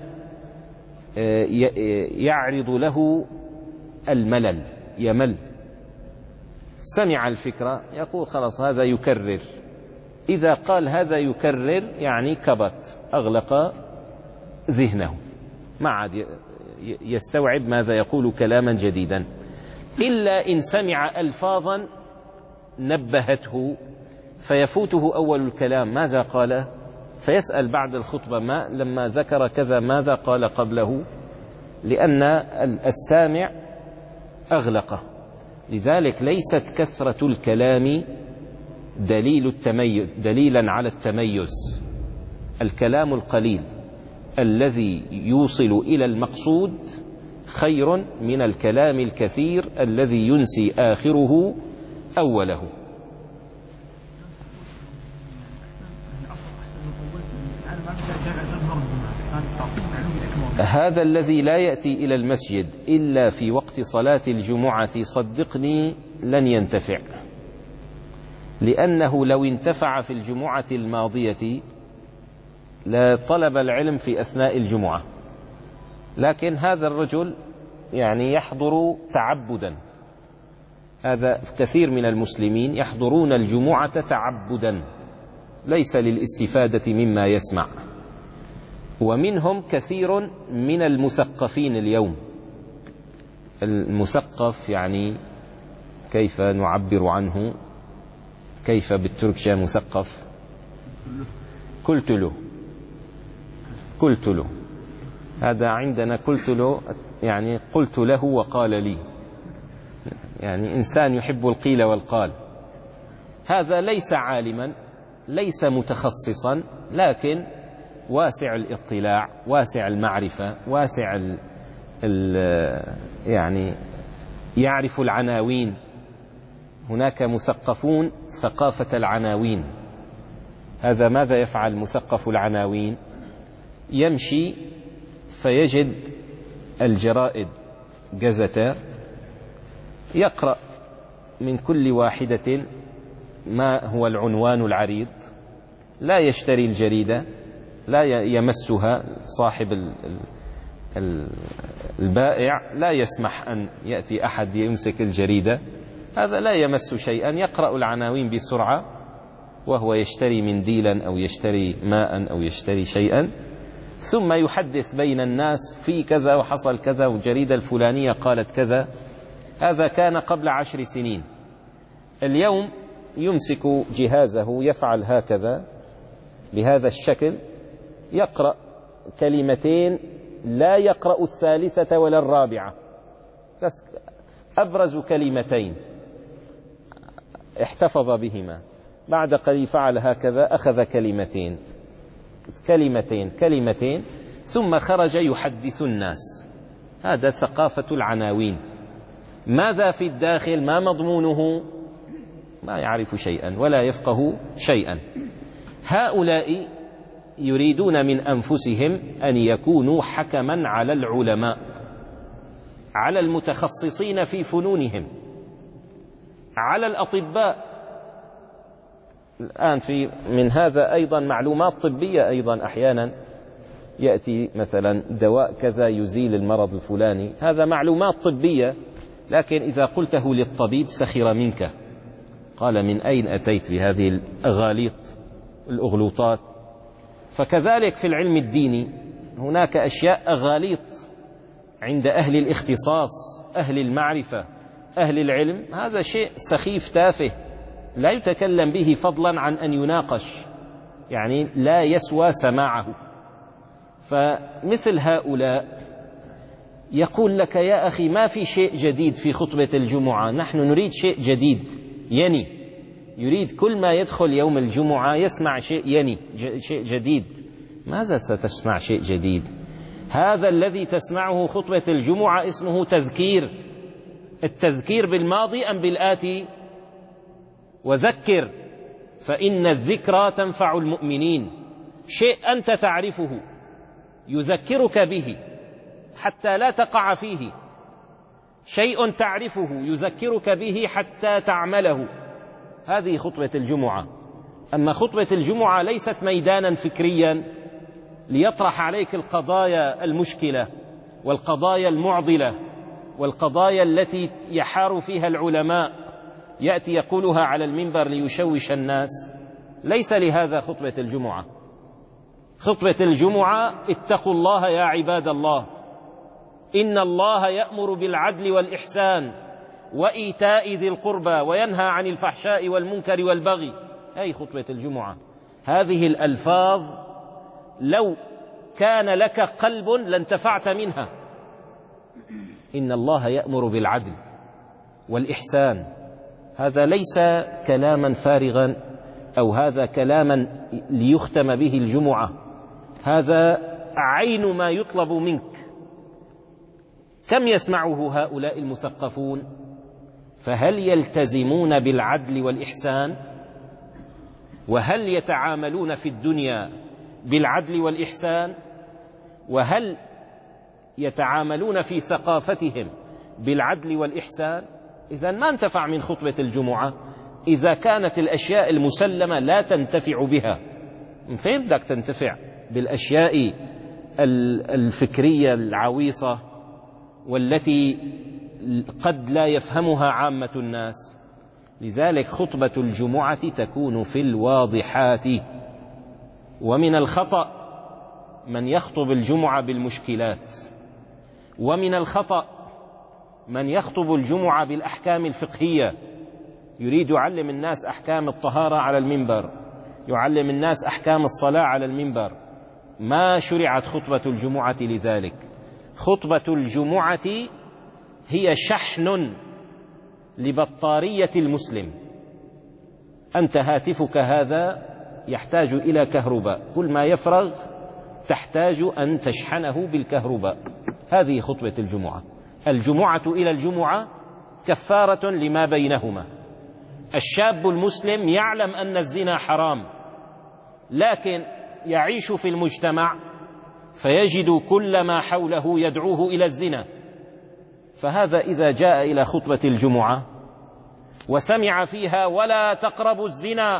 يعرض له الملل، يمل. سمع الفكرة يقول خلاص هذا يكرر. إذا قال هذا يكرر يعني كبت، أغلق ذهنه، ما عاد يستوعب ماذا يقول كلاما جديدا. إلا إن سمع ألفاظا نبهته فيفوته أول الكلام ماذا قال، فيسأل بعد الخطبة ما لما ذكر كذا ماذا قال قبله، لأن السامع أغلقه. لذلك ليست كثرة الكلام دليل التميز دليلا على التميز. الكلام القليل الذي يوصل إلى المقصود خير من الكلام الكثير الذي ينسي آخره أوله. هذا الذي لا يأتي إلى المسجد إلا في وقت صلاة الجمعة صدقني لن ينتفع، لأنه لو انتفع في الجمعة الماضية لطلب العلم في أثناء الجمعة. لكن هذا الرجل يعني يحضر تعبدا. هذا كثير من المسلمين يحضرون الجمعة تعبدا ليس للاستفادة مما يسمع. ومنهم كثير من المثقفين اليوم. المثقف يعني كيف نعبر عنه؟ كيف بالتركية مثقف؟ قلت له قلت له هذا عندنا قلت له يعني قلت له وقال لي، يعني إنسان يحب القيل والقال. هذا ليس عالما ليس متخصصا، لكن واسع الاطلاع، واسع المعرفة، واسع ال ال يعني يعرف العناوين. هناك مثقفون ثقافة العناوين. هذا ماذا يفعل مثقف العناوين؟ يمشي فيجد الجرائد جزتا، يقرأ من كل واحدة ما هو العنوان العريض، لا يشتري الجريدة، لا يمسها صاحب البائع، لا يسمح أن يأتي أحد يمسك الجريدة، هذا لا يمس شيئا، يقرأ العناوين بسرعة وهو يشتري منديلا أو يشتري ماء أو يشتري شيئا، ثم يحدث بين الناس في كذا وحصل كذا والجريدة الفلانية قالت كذا. هذا كان قبل عشر سنين. اليوم يمسك جهازه يفعل هكذا بهذا الشكل، يقرأ كلمتين لا يقرأ الثالثة ولا الرابعة، بس أبرز كلمتين احتفظ بهما. بعد قليل فعل هكذا، أخذ كلمتين كلمتين كلمتين ثم خرج يحدث الناس. هذا ثقافة العناوين. ماذا في الداخل؟ ما مضمونه؟ ما يعرف شيئا ولا يفقه شيئا. هؤلاء يريدون من أنفسهم أن يكونوا حكما على العلماء، على المتخصصين في فنونهم، على الأطباء. الآن في من هذا أيضا معلومات طبية، أيضا أحيانا يأتي مثلا دواء كذا يزيل المرض الفلاني، هذا معلومات طبية، لكن إذا قلته للطبيب سخر منك، قال من أين أتيت بهذه الأغاليط الأغلوطات. فكذلك في العلم الديني هناك أشياء أغاليط عند أهل الاختصاص، أهل المعرفة، أهل العلم، هذا شيء سخيف تافه لا يتكلم به فضلا عن أن يناقش، يعني لا يسوى سماعه. فمثل هؤلاء يقول لك يا أخي ما في شيء جديد في خطبة الجمعة، نحن نريد شيء جديد، يني يريد كل ما يدخل يوم الجمعة يسمع شيء يني شيء جديد. ماذا ستسمع شيء جديد؟ هذا الذي تسمعه خطبة الجمعة اسمه تذكير. التذكير بالماضي أم بالآتي؟ وذكر فإن الذكرى تنفع المؤمنين. شيء أنت تعرفه يذكرك به حتى لا تقع فيه، شيء تعرفه يذكرك به حتى تعمله، هذه خطبة الجمعة. أما خطبة الجمعة ليست ميدانا فكريا ليطرح عليك القضايا المشكلة والقضايا المعضلة والقضايا التي يحار فيها العلماء، يأتي يقولها على المنبر ليشوش الناس. ليس لهذا خطبة الجمعة. خطبة الجمعة اتقوا الله يا عباد الله، إن الله يأمر بالعدل والإحسان وإيتاء ذي القربى وينهى عن الفحشاء والمنكر والبغي. أي خطبة الجمعة. هذه الألفاظ لو كان لك قلب لانتفعت منها. إن الله يأمر بالعدل والإحسان، هذا ليس كلاما فارغا أو هذا كلاما ليختم به الجمعة، هذا عين ما يطلب منك. كم يسمعه هؤلاء المثقفون؟ فهل يلتزمون بالعدل والإحسان؟ وهل يتعاملون في الدنيا بالعدل والإحسان؟ وهل يتعاملون في ثقافتهم بالعدل والإحسان؟ إذن ما انتفع من خطبة الجمعة إذا كانت الأشياء المسلمة لا تنتفع بها. من فين بدك تنتفع بالأشياء الفكرية العويصة والتي قد لا يفهمها عامة الناس؟ لذلك خطبة الجمعة تكون في الواضحات. ومن الخطأ من يخطب الجمعة بالمشكلات، ومن الخطأ من يخطب الجمعة بالأحكام الفقهية، يريد يعلم الناس أحكام الطهارة على المنبر، يعلم الناس أحكام الصلاة على المنبر. ما شرعت خطبة الجمعة لذلك. خطبة الجمعة هي شحن لبطارية المسلم. أنت هاتفك هذا يحتاج إلى كهرباء، كل ما يفرغ تحتاج أن تشحنه بالكهرباء. هذه خطبة الجمعة. الجمعة إلى الجمعة كفارة لما بينهما. الشاب المسلم يعلم أن الزنا حرام، لكن يعيش في المجتمع فيجد كل ما حوله يدعوه إلى الزنا، فهذا إذا جاء إلى خطبة الجمعة وسمع فيها ولا تقربوا الزنا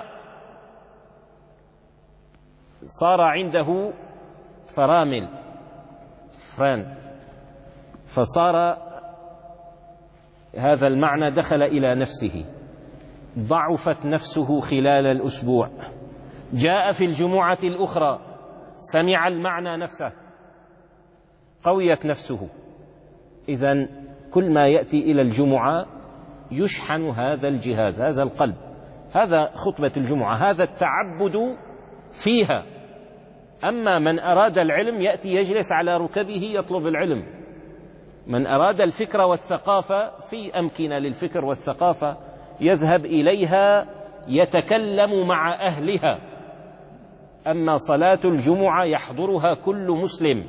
صار عنده فرامل فران، فصار هذا المعنى دخل إلى نفسه، ضعفت نفسه خلال الأسبوع. جاء في الجمعة الأخرى سمع المعنى نفسه، قويت نفسه. إذن كل ما يأتي إلى الجمعة يشحن هذا الجهاز، هذا القلب. هذا خطبة الجمعة، هذا التعبد فيها. أما من أراد العلم يأتي يجلس على ركبه يطلب العلم. من أراد الفكر والثقافة في أمكنة للفكر والثقافة يذهب إليها يتكلم مع أهلها. أما صلاة الجمعة يحضرها كل مسلم،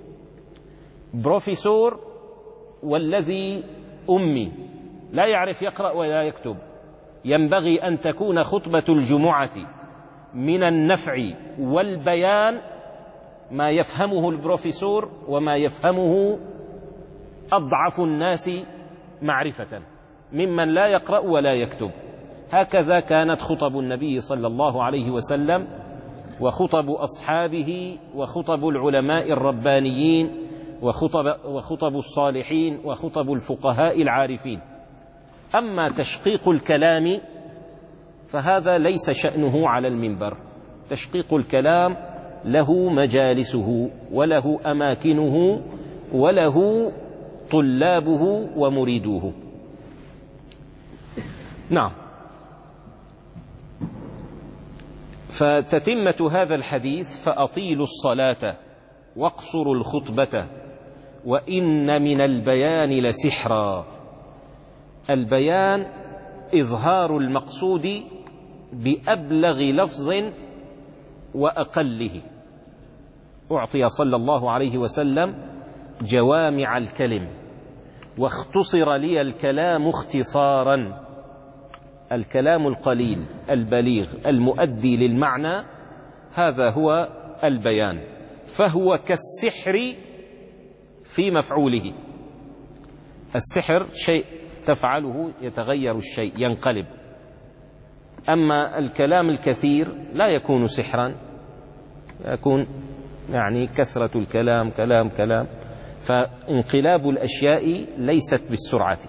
بروفيسور والذي أمي لا يعرف يقرأ ولا يكتب. ينبغي أن تكون خطبة الجمعة من النفع والبيان ما يفهمه البروفيسور وما يفهمه أضعف الناس معرفة ممن لا يقرأ ولا يكتب. هكذا كانت خطب النبي صلى الله عليه وسلم وخطب أصحابه وخطب العلماء الربانيين وخطب, وخطب الصالحين وخطب الفقهاء العارفين. أما تشقيق الكلام فهذا ليس شأنه على المنبر. تشقيق الكلام له مجالسه وله أماكنه وله طلابه ومريدوه. نعم. فتتمة هذا الحديث: فأطيلوا الصلاة واقصروا الخطبة وإن من البيان لسحرا. البيان إظهار المقصود بأبلغ لفظ وأقله. أعطي صلى الله عليه وسلم جوامع الكلم، واختصر لي الكلام اختصارا. الكلام القليل البليغ المؤدي للمعنى هذا هو البيان، فهو كالسحر في مفعوله. السحر شيء تفعله يتغير الشيء ينقلب، أما الكلام الكثير لا يكون سحرا، يكون يعني كثرة الكلام كلام كلام، فانقلاب الأشياء ليست بالسرعة.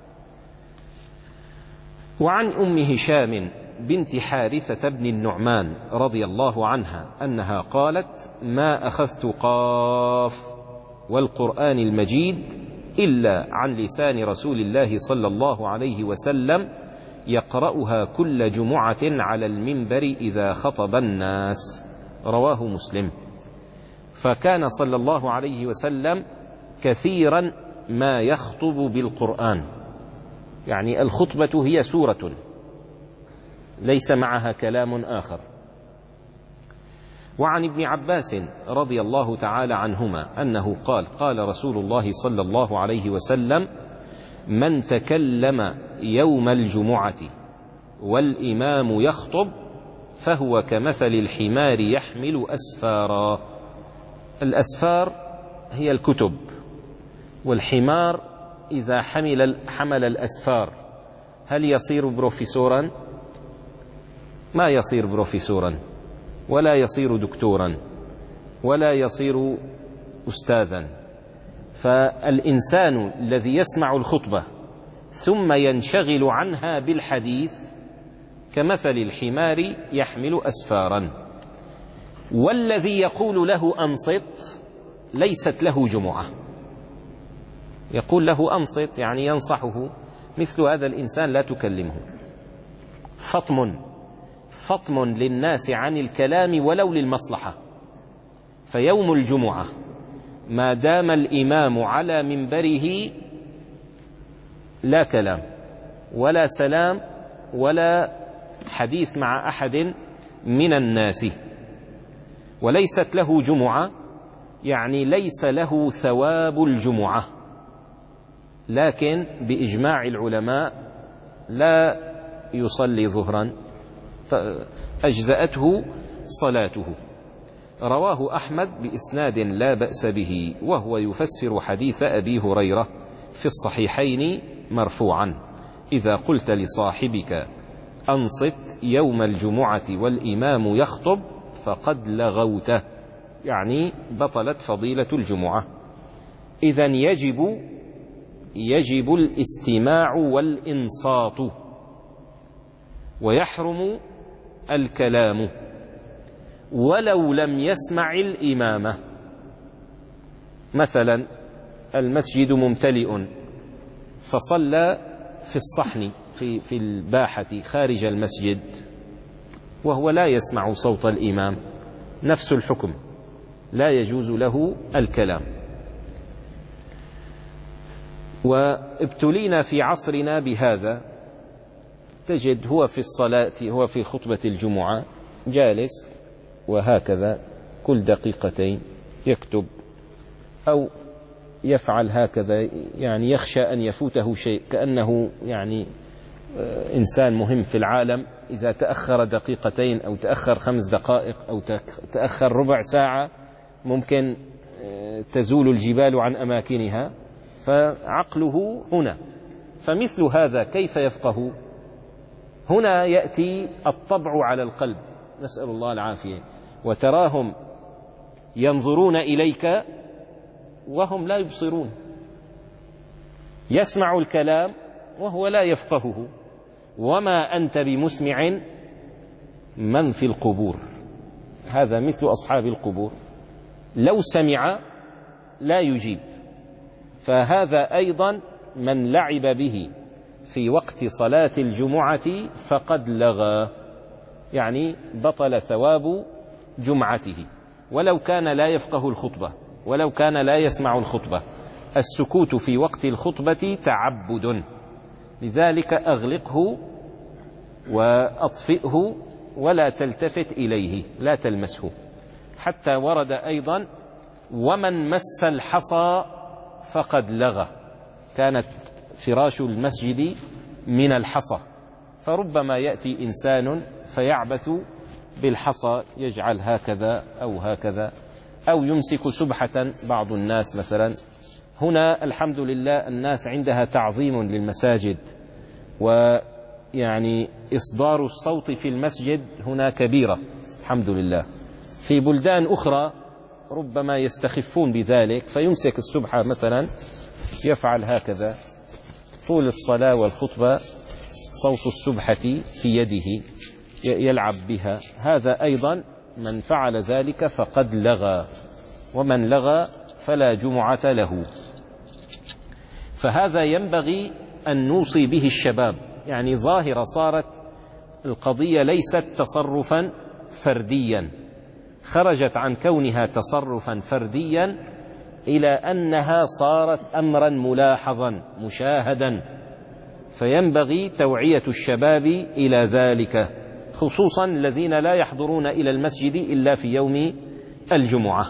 وعن أم هشام بنت حارثة بن النعمان رضي الله عنها أنها قالت: ما أخذت قاف والقرآن المجيد إلا عن لسان رسول الله صلى الله عليه وسلم يقرأها كل جمعة على المنبر إذا خطب الناس. رواه مسلم. فكان صلى الله عليه وسلم كثيرا ما يخطب بالقرآن، يعني الخطبة هي سورة ليس معها كلام آخر. وعن ابن عباس رضي الله تعالى عنهما أنه قال: قال رسول الله صلى الله عليه وسلم: من تكلم يوم الجمعة والإمام يخطب فهو كمثل الحمار يحمل أسفارا. الأسفار هي الكتب، والحمار إذا حمل حمل الأسفار هل يصير بروفيسورا؟ ما يصير بروفيسورا، ولا يصير دكتورا، ولا يصير أستاذا. فالإنسان الذي يسمع الخطبة ثم ينشغل عنها بالحديث كمثل الحمار يحمل أسفارا. والذي يقول له أنصت ليست له جمعة، يقول له أنصت يعني ينصحه، مثل هذا الإنسان لا تكلمه. فطم فطم للناس عن الكلام ولو للمصلحة. فيوم الجمعة ما دام الإمام على منبره لا كلام ولا سلام ولا حديث مع أحد من الناس. وليست له جمعة يعني ليس له ثواب الجمعة، لكن بإجماع العلماء لا يصلي ظهرا، أجزأته صلاته. رواه أحمد بإسناد لا بأس به، وهو يفسر حديث أبي هريرة في الصحيحين مرفوعا: إذا قلت لصاحبك أنصت يوم الجمعة والإمام يخطب فقد لغوته، يعني بطلت فضيلة الجمعة. إذن يجب يجب الاستماع والإنصات، ويحرم الكلام ولو لم يسمع الإمامة. مثلا المسجد ممتلئ فصلى في الصحن في, في الباحة خارج المسجد وهو لا يسمع صوت الإمام، نفس الحكم، لا يجوز له الكلام. وابتلينا في عصرنا بهذا، تجد هو في الصلاة هو في خطبة الجمعة جالس وهكذا كل دقيقتين يكتب أو يفعل هكذا، يعني يخشى أن يفوته شيء، كأنه يعني إنسان مهم في العالم إذا تأخر دقيقتين أو تأخر خمس دقائق أو تأخر ربع ساعة ممكن تزول الجبال عن أماكنها، فعقله هنا. فمثل هذا كيف يفقه؟ هنا يأتي الطبع على القلب، نسأل الله العافية. وتراهم ينظرون إليك وهم لا يبصرون، يسمع الكلام وهو لا يفقهه. وما أنت بمسمع من في القبور، هذا مثل أصحاب القبور، لو سمع لا يجيب. فهذا أيضا من لعب به في وقت صلاة الجمعة فقد لغى، يعني بطل ثواب جمعته، ولو كان لا يفقه الخطبة، ولو كان لا يسمع الخطبة. السكوت في وقت الخطبة تعبد، لذلك أغلقه وأطفئه ولا تلتفت إليه، لا تلمسه. حتى ورد أيضا ومن مس الحصى فقد لغى، كانت فراش المسجد من الحصى، فربما يأتي إنسان فيعبث بالحصى، يجعل هكذا أو هكذا، أو يمسك سبحة بعض الناس مثلا. هنا الحمد لله الناس عندها تعظيم للمساجد، ويعني إصدار الصوت في المسجد هنا كبيرة الحمد لله. في بلدان أخرى ربما يستخفون بذلك، فيمسك السبحة مثلا يفعل هكذا طول الصلاة والخطبة، صوت السبحة في يده يلعب بها. هذا أيضا من فعل ذلك فقد لغى، ومن لغى فلا جمعة له. فهذا ينبغي أن نوصي به الشباب، يعني ظاهرة صارت القضية ليست تصرفا فرديا، خرجت عن كونها تصرفا فرديا إلى أنها صارت أمرا ملاحظا مشاهدا، فينبغي توعية الشباب إلى ذلك، خصوصا الذين لا يحضرون إلى المسجد إلا في يوم الجمعة.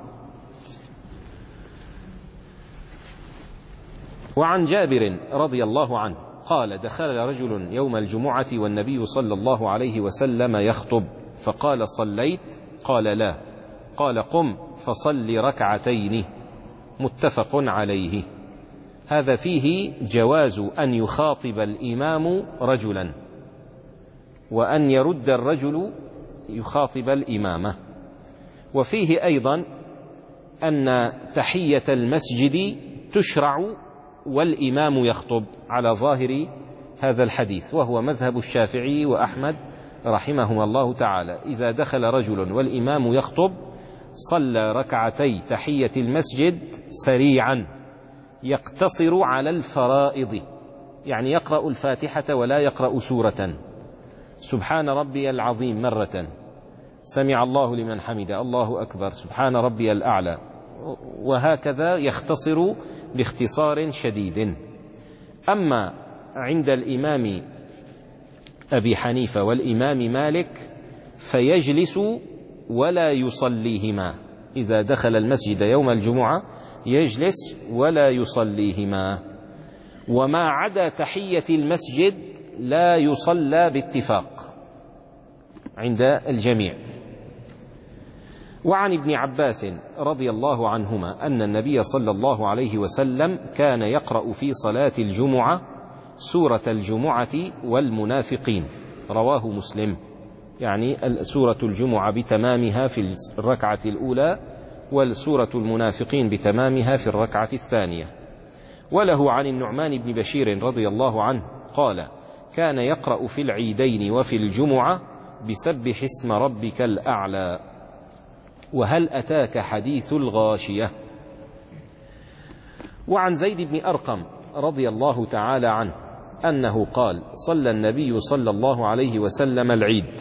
وعن جابر رضي الله عنه قال: دخل رجل يوم الجمعة والنبي صلى الله عليه وسلم يخطب، فقال: صليت؟ قال: لا. قال: قم فصل ركعتين. متفق عليه. هذا فيه جواز أن يخاطب الإمام رجلا، وأن يرد الرجل يخاطب الإمامة. وفيه أيضا أن تحية المسجد تشرع والإمام يخطب، على ظاهر هذا الحديث، وهو مذهب الشافعي وأحمد رحمهما الله تعالى. إذا دخل رجل والإمام يخطب صلى ركعتي تحية المسجد سريعا، يقتصر على الفرائض، يعني يقرأ الفاتحة ولا يقرأ سورة، سبحان ربي العظيم مرة، سمع الله لمن حمد، الله أكبر، سبحان ربي الأعلى، وهكذا يختصر باختصار شديد. أما عند الإمام أبي حنيفة والإمام مالك فيجلس ولا يصليهما، إذا دخل المسجد يوم الجمعة يجلس ولا يصليهما. وما عدا تحية المسجد لا يصلى باتفاق عند الجميع. وعن ابن عباس رضي الله عنهما أن النبي صلى الله عليه وسلم كان يقرأ في صلاة الجمعة سورة الجمعة والمنافقين، رواه مسلم، يعني سورة الجمعة بتمامها في الركعة الأولى، والسورة المنافقين بتمامها في الركعة الثانية. وله عن النعمان بن بشير رضي الله عنه قال: كان يقرأ في العيدين وفي الجمعة بسبح اسم ربك الأعلى، وهل أتاك حديث الغاشية. وعن زيد بن أرقم رضي الله تعالى عنه أنه قال: صلى النبي صلى الله عليه وسلم العيد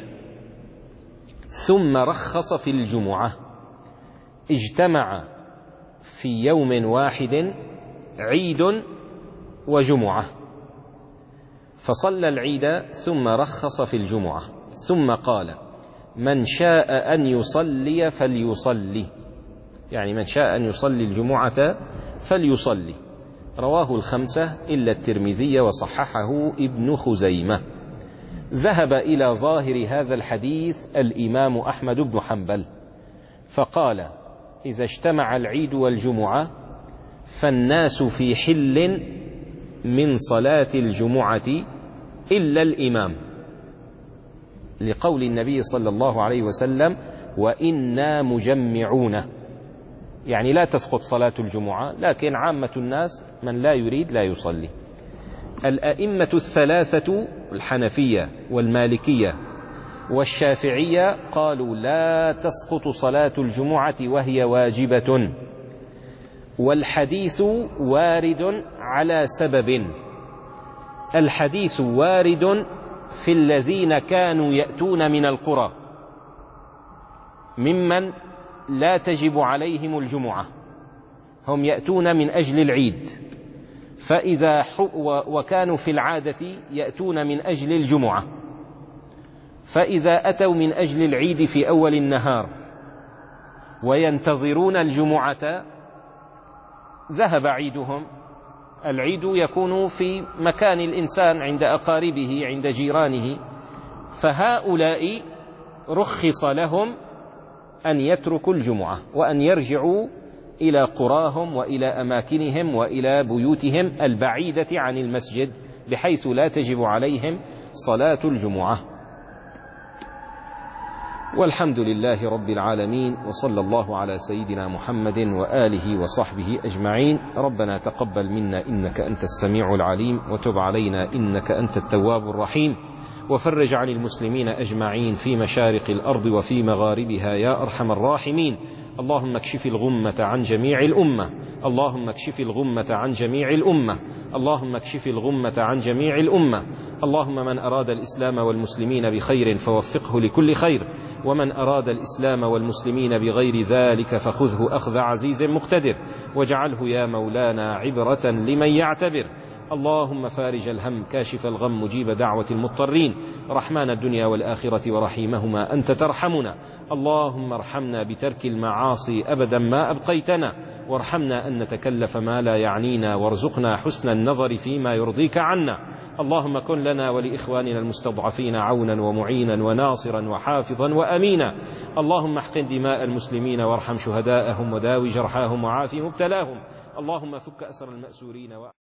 ثم رخص في الجمعة، اجتمع في يوم واحد عيد وجمعة، فصلى العيد ثم رخص في الجمعة، ثم قال: من شاء أن يصلي فليصلي، يعني من شاء أن يصلي الجمعة فليصلي، رواه الخمسة إلا الترمذي وصححه ابن خزيمة. ذهب إلى ظاهر هذا الحديث الإمام أحمد بن حنبل فقال: إذا اجتمع العيد والجمعة فالناس في حل من صلاة الجمعة إلا الإمام، لقول النبي صلى الله عليه وسلم: وإنا مجمعون، يعني لا تسقط صلاة الجمعة، لكن عامة الناس من لا يريد لا يصلي. الأئمة الثلاثة الحنفية والمالكية والشافعية قالوا لا تسقط صلاة الجمعة وهي واجبة، والحديث وارد على سبب. الحديث وارد في الذين كانوا يأتون من القرى ممن لا تجب عليهم الجمعة، هم يأتون من أجل العيد، فإذا وكانوا في العادة يأتون من أجل الجمعة، فإذا أتوا من أجل العيد في أول النهار وينتظرون الجمعة ذهب عيدهم. العيد يكون في مكان الإنسان عند أقاربه عند جيرانه، فهؤلاء رخص لهم أن يتركوا الجمعة وأن يرجعوا إلى قراهم وإلى أماكنهم وإلى بيوتهم البعيدة عن المسجد، بحيث لا تجب عليهم صلاة الجمعة. والحمد لله رب العالمين، وصلى الله على سيدنا محمد وآله وصحبه أجمعين. ربنا تقبل منا إنك أنت السميع العليم، وتب علينا إنك أنت التواب الرحيم، وفرج عن المسلمين أجمعين في مشارق الأرض وفي مغاربها يا أرحم الراحمين. اللهم اكشف الغمة عن جميع الأمة، اللهم اكشف الغمة عن جميع الأمة، اللهم اكشف الغمة عن جميع الأمة. اللهم من أراد الإسلام والمسلمين بخير فوفقه لكل خير، ومن أراد الإسلام والمسلمين بغير ذلك فخذه أخذ عزيز مقتدر، واجعله يا مولانا عبرة لمن يعتبر. اللهم فارج الهم كاشف الغم مجيب دعوة المضطرين، رحمن الدنيا والآخرة ورحيمهما أنت ترحمنا. اللهم ارحمنا بترك المعاصي أبدا ما أبقيتنا، وارحمنا أن نتكلف ما لا يعنينا، وارزقنا حسن النظر فيما يرضيك عنا. اللهم كن لنا ولإخواننا المستضعفين عونا ومعينا وناصرا وحافظا وأمينا. اللهم احقن دماء المسلمين وارحم شهداءهم وداوي جرحاهم وعاف مبتلاهم. اللهم فك أسر المأسورين و